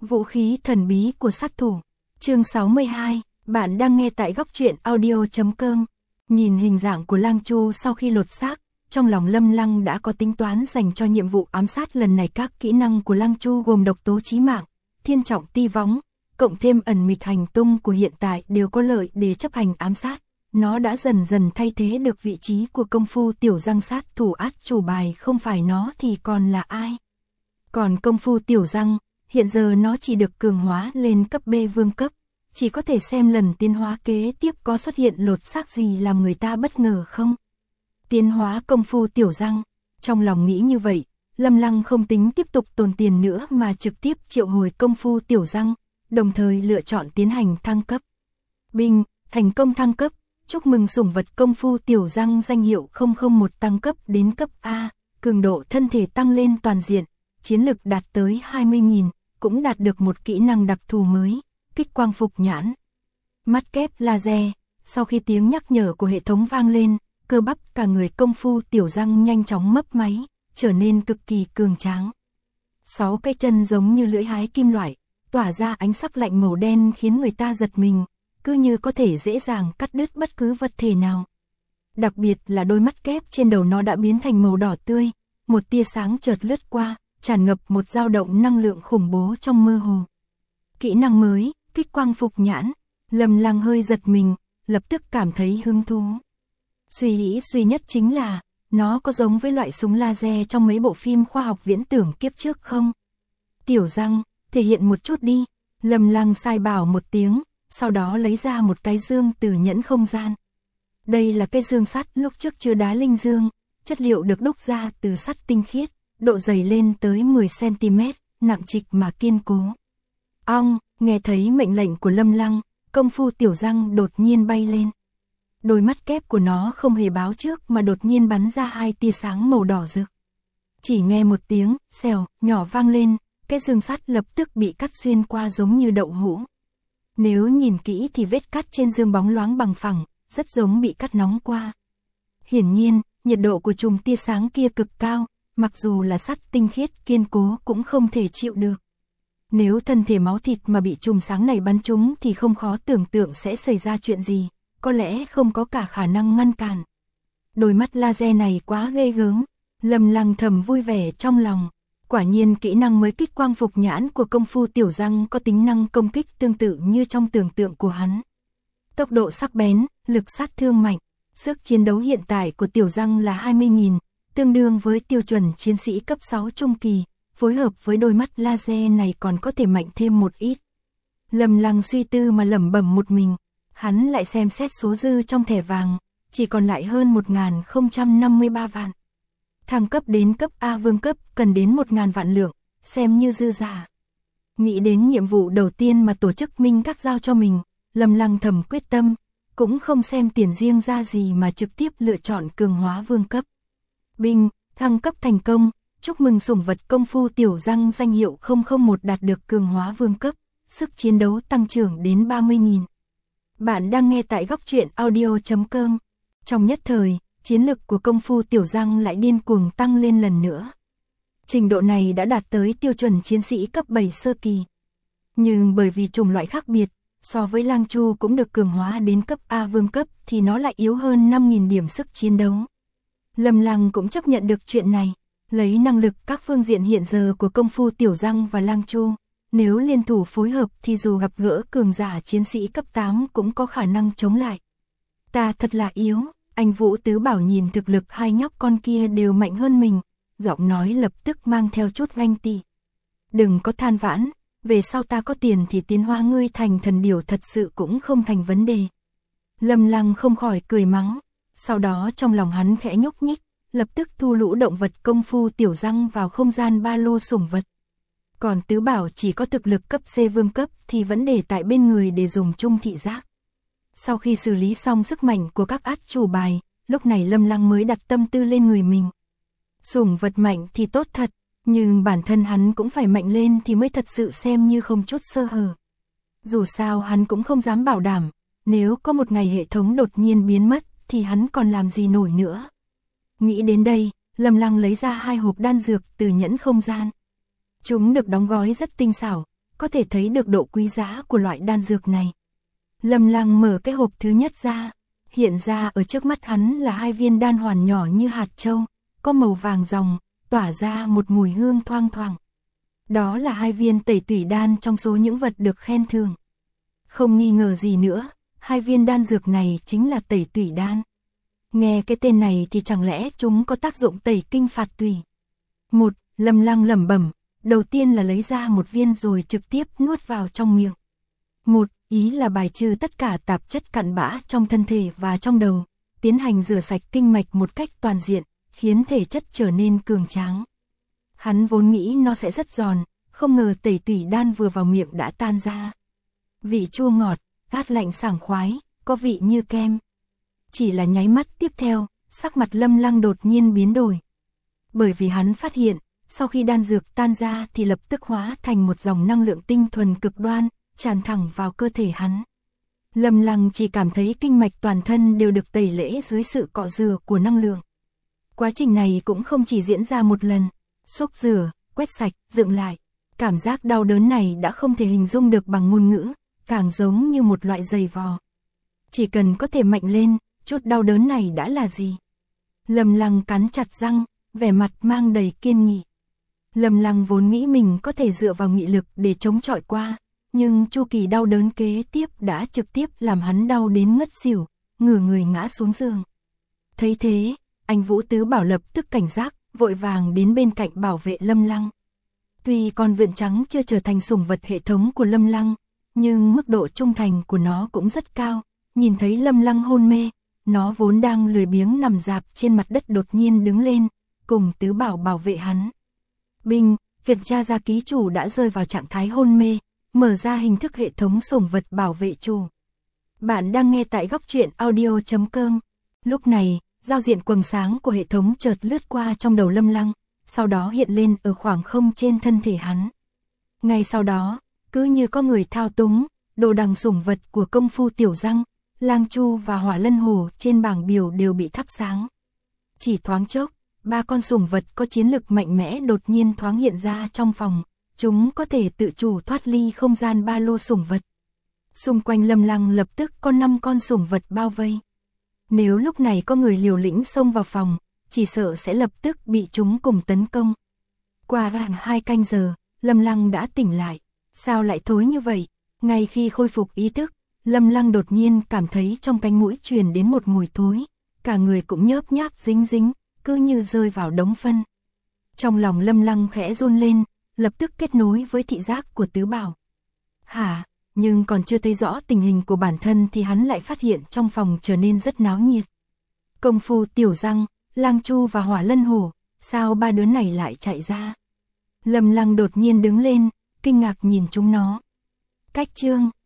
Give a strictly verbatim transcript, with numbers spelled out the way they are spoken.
Vũ khí thần bí của sát thủ. Chương sáu mươi hai, bạn đang nghe tại góc truyện audio chấm com. Nhìn hình dạng của Lang Chu sau khi lột xác, trong lòng Lâm Lăng đã có tính toán dành cho nhiệm vụ ám sát lần này. Các kỹ năng của Lang Chu gồm độc tố chí mạng, thiên trọng ti võng, cộng thêm ẩn mịch hành tung của hiện tại đều có lợi để chấp hành ám sát. Nó đã dần dần thay thế được vị trí của công phu tiểu răng. Sát thủ át chủ bài không phải nó thì còn là ai? Còn công phu tiểu răng, hiện giờ nó chỉ được cường hóa lên cấp B vương cấp, chỉ có thể xem lần tiến hóa kế tiếp có xuất hiện lột xác gì làm người ta bất ngờ không. Tiến hóa công phu tiểu răng, trong lòng nghĩ như vậy, Lâm Lăng không tính tiếp tục tồn tiền nữa mà trực tiếp triệu hồi công phu tiểu răng, đồng thời lựa chọn tiến hành thăng cấp. Binh, thành công thăng cấp, chúc mừng sủng vật công phu tiểu răng danh hiệu không không một tăng cấp đến cấp A, cường độ thân thể tăng lên toàn diện, chiến lực đạt tới hai mươi nghìn, cũng đạt được một kỹ năng đặc thù mới, kích quang phục nhãn. Mắt kép laser, sau khi tiếng nhắc nhở của hệ thống vang lên, cơ bắp cả người công phu tiểu răng nhanh chóng mấp máy, trở nên cực kỳ cường tráng. Sáu cái chân giống như lưỡi hái kim loại, tỏa ra ánh sắc lạnh màu đen khiến người ta giật mình, cứ như có thể dễ dàng cắt đứt bất cứ vật thể nào. Đặc biệt là đôi mắt kép trên đầu nó đã biến thành màu đỏ tươi, một tia sáng chợt lướt qua, tràn ngập một dao động năng lượng khủng bố trong mơ hồ. Kỹ năng mới, kích quang phục nhãn, Lâm Lăng hơi giật mình, lập tức cảm thấy hứng thú. Suy nghĩ duy nhất chính là, nó có giống với loại súng laser trong mấy bộ phim khoa học viễn tưởng kiếp trước không? Tiểu răng, thể hiện một chút đi, Lâm Lăng sai bảo một tiếng, sau đó lấy ra một cái dương từ nhẫn không gian. Đây là cái dương sắt lúc trước chứa đá linh dương, chất liệu được đúc ra từ sắt tinh khiết, độ dày lên tới mười xăng ti mét, nặng trịch mà kiên cố. Ong, nghe thấy mệnh lệnh của Lâm Lăng, công phu tiểu răng đột nhiên bay lên. Đôi mắt kép của nó không hề báo trước mà đột nhiên bắn ra hai tia sáng màu đỏ rực. Chỉ nghe một tiếng, xèo, nhỏ vang lên, cái dương sắt lập tức bị cắt xuyên qua giống như đậu hũ. Nếu nhìn kỹ thì vết cắt trên dương bóng loáng bằng phẳng, rất giống bị cắt nóng qua. Hiển nhiên, nhiệt độ của chùm tia sáng kia cực cao, mặc dù là sắt tinh khiết kiên cố cũng không thể chịu được. Nếu thân thể máu thịt mà bị chùm sáng này bắn trúng thì không khó tưởng tượng sẽ xảy ra chuyện gì, có lẽ không có cả khả năng ngăn cản. Đôi mắt laser này quá ghê gớm, Lâm Lăng thầm vui vẻ trong lòng. Quả nhiên kỹ năng mới kích quang phục nhãn của công phu tiểu răng có tính năng công kích tương tự như trong tưởng tượng của hắn. Tốc độ sắc bén, lực sát thương mạnh, sức chiến đấu hiện tại của tiểu răng là hai mươi nghìn, tương đương với tiêu chuẩn chiến sĩ cấp sáu trung kỳ, phối hợp với đôi mắt laser này còn có thể mạnh thêm một ít. Lâm Lăng suy tư mà lẩm bẩm một mình, hắn lại xem xét số dư trong thẻ vàng, chỉ còn lại hơn một nghìn không trăm năm mươi ba vạn. Thăng cấp đến cấp A vương cấp cần đến một nghìn vạn lượng, xem như dư giả. Nghĩ đến nhiệm vụ đầu tiên mà tổ chức Minh Các giao cho mình, Lâm Lăng thầm quyết tâm, cũng không xem tiền riêng ra gì mà trực tiếp lựa chọn cường hóa vương cấp. Binh, thăng cấp thành công, chúc mừng sủng vật công phu tiểu răng danh hiệu không không một đạt được cường hóa vương cấp, sức chiến đấu tăng trưởng đến ba mươi nghìn. Bạn đang nghe tại góc truyện audio chấm com. Trong nhất thời, chiến lực của công phu tiểu răng lại điên cuồng tăng lên lần nữa. Trình độ này đã đạt tới tiêu chuẩn chiến sĩ cấp bảy sơ kỳ. Nhưng bởi vì chủng loại khác biệt, so với Lang Chu cũng được cường hóa đến cấp A vương cấp thì nó lại yếu hơn năm nghìn điểm sức chiến đấu. Lâm Lăng cũng chấp nhận được chuyện này, lấy năng lực các phương diện hiện giờ của công phu tiểu răng và Lang Chu, nếu liên thủ phối hợp thì dù gặp gỡ cường giả chiến sĩ cấp tám cũng có khả năng chống lại. Ta thật là yếu. Anh Vũ Tứ Bảo nhìn thực lực hai nhóc con kia đều mạnh hơn mình, giọng nói lập tức mang theo chút ganh tị. Đừng có than vãn, về sau ta có tiền thì tiến hóa ngươi thành thần điểu thật sự cũng không thành vấn đề. Lâm Lăng không khỏi cười mắng, sau đó trong lòng hắn khẽ nhúc nhích, lập tức thu lũ động vật công phu tiểu răng vào không gian ba lô sủng vật. Còn Tứ Bảo chỉ có thực lực cấp C vương cấp thì vẫn để tại bên người để dùng chung thị giác. Sau khi xử lý xong sức mạnh của các át chủ bài, lúc này Lâm Lăng mới đặt tâm tư lên người mình. Sủng vật mạnh thì tốt thật, nhưng bản thân hắn cũng phải mạnh lên thì mới thật sự xem như không chút sơ hở. Dù sao hắn cũng không dám bảo đảm, nếu có một ngày hệ thống đột nhiên biến mất thì hắn còn làm gì nổi nữa. Nghĩ đến đây, Lâm Lăng lấy ra hai hộp đan dược từ nhẫn không gian. Chúng được đóng gói rất tinh xảo, có thể thấy được độ quý giá của loại đan dược này. Lâm Lăng mở cái hộp thứ nhất ra, hiện ra ở trước mắt hắn là hai viên đan hoàn nhỏ như hạt châu, có màu vàng ròng, tỏa ra một mùi hương thoang thoảng. Đó là hai viên tẩy tủy đan trong số những vật được khen thưởng. Không nghi ngờ gì nữa, hai viên đan dược này chính là tẩy tủy đan. Nghe cái tên này thì chẳng lẽ chúng có tác dụng tẩy kinh phạt tủy. Một, Lâm Lăng lẩm bẩm, đầu tiên là lấy ra một viên rồi trực tiếp nuốt vào trong miệng. Một, ý là bài trừ tất cả tạp chất cặn bã trong thân thể và trong đầu, tiến hành rửa sạch kinh mạch một cách toàn diện, khiến thể chất trở nên cường tráng. Hắn vốn nghĩ nó sẽ rất giòn, không ngờ tẩy tủy đan vừa vào miệng đã tan ra. Vị chua ngọt, mát lạnh sảng khoái, có vị như kem. Chỉ là nháy mắt tiếp theo, sắc mặt Lâm Lăng đột nhiên biến đổi. Bởi vì hắn phát hiện, sau khi đan dược tan ra thì lập tức hóa thành một dòng năng lượng tinh thuần cực đoan, tràn thẳng vào cơ thể hắn. Lâm Lăng chỉ cảm thấy kinh mạch toàn thân đều được tẩy lễ dưới sự cọ rửa của năng lượng. Quá trình này cũng không chỉ diễn ra một lần, xúc rửa, quét sạch, dựng lại. Cảm giác đau đớn này đã không thể hình dung được bằng ngôn ngữ, càng giống như một loại giày vò. Chỉ cần có thể mạnh lên, chút đau đớn này đã là gì? Lâm Lăng cắn chặt răng, vẻ mặt mang đầy kiên nghị. Lâm Lăng vốn nghĩ mình có thể dựa vào nghị lực để chống chọi qua, nhưng chu kỳ đau đớn kế tiếp đã trực tiếp làm hắn đau đến ngất xỉu, ngửa người ngã xuống giường. Thấy thế, anh Vũ Tứ Bảo lập tức cảnh giác, vội vàng đến bên cạnh bảo vệ Lâm Lăng. Tuy con vượn trắng chưa trở thành sủng vật hệ thống của Lâm Lăng, nhưng mức độ trung thành của nó cũng rất cao. Nhìn thấy Lâm Lăng hôn mê, nó vốn đang lười biếng nằm rạp trên mặt đất đột nhiên đứng lên, cùng Tứ Bảo bảo vệ hắn. Binh, kiểm tra ra ký chủ đã rơi vào trạng thái hôn mê, mở ra hình thức hệ thống sủng vật bảo vệ chủ. Bạn đang nghe tại góc truyện audio chấm com. Lúc này, giao diện quầng sáng của hệ thống chợt lướt qua trong đầu Lâm Lăng, sau đó hiện lên ở khoảng không trên thân thể hắn. Ngay sau đó, cứ như có người thao túng, đồ đằng sủng vật của công phu Tiểu Răng, Lang Chu và Hỏa Lân Hổ trên bảng biểu đều bị thắp sáng. Chỉ thoáng chốc, ba con sủng vật có chiến lực mạnh mẽ đột nhiên thoáng hiện ra trong phòng, chúng có thể tự chủ thoát ly không gian ba lô sủng vật. Xung quanh Lâm Lăng lập tức có năm con sủng vật bao vây. Nếu lúc này có người liều lĩnh xông vào phòng, chỉ sợ sẽ lập tức bị chúng cùng tấn công. Qua gần hai canh giờ, Lâm Lăng đã tỉnh lại. Sao lại thối như vậy? Ngay khi khôi phục ý thức, Lâm Lăng đột nhiên cảm thấy trong cánh mũi truyền đến một mùi thối. Cả người cũng nhớp nháp dính dính, cứ như rơi vào đống phân. Trong lòng Lâm Lăng khẽ run lên, lập tức kết nối với thị giác của Tứ Bảo. Hả? Nhưng còn chưa thấy rõ tình hình của bản thân thì hắn lại phát hiện trong phòng trở nên rất náo nhiệt. Công phu Tiểu Răng, Lang Chu và Hỏa Lân Hổ, sao ba đứa này lại chạy ra? Lâm Lăng đột nhiên đứng lên, kinh ngạc nhìn chúng nó. Cách chương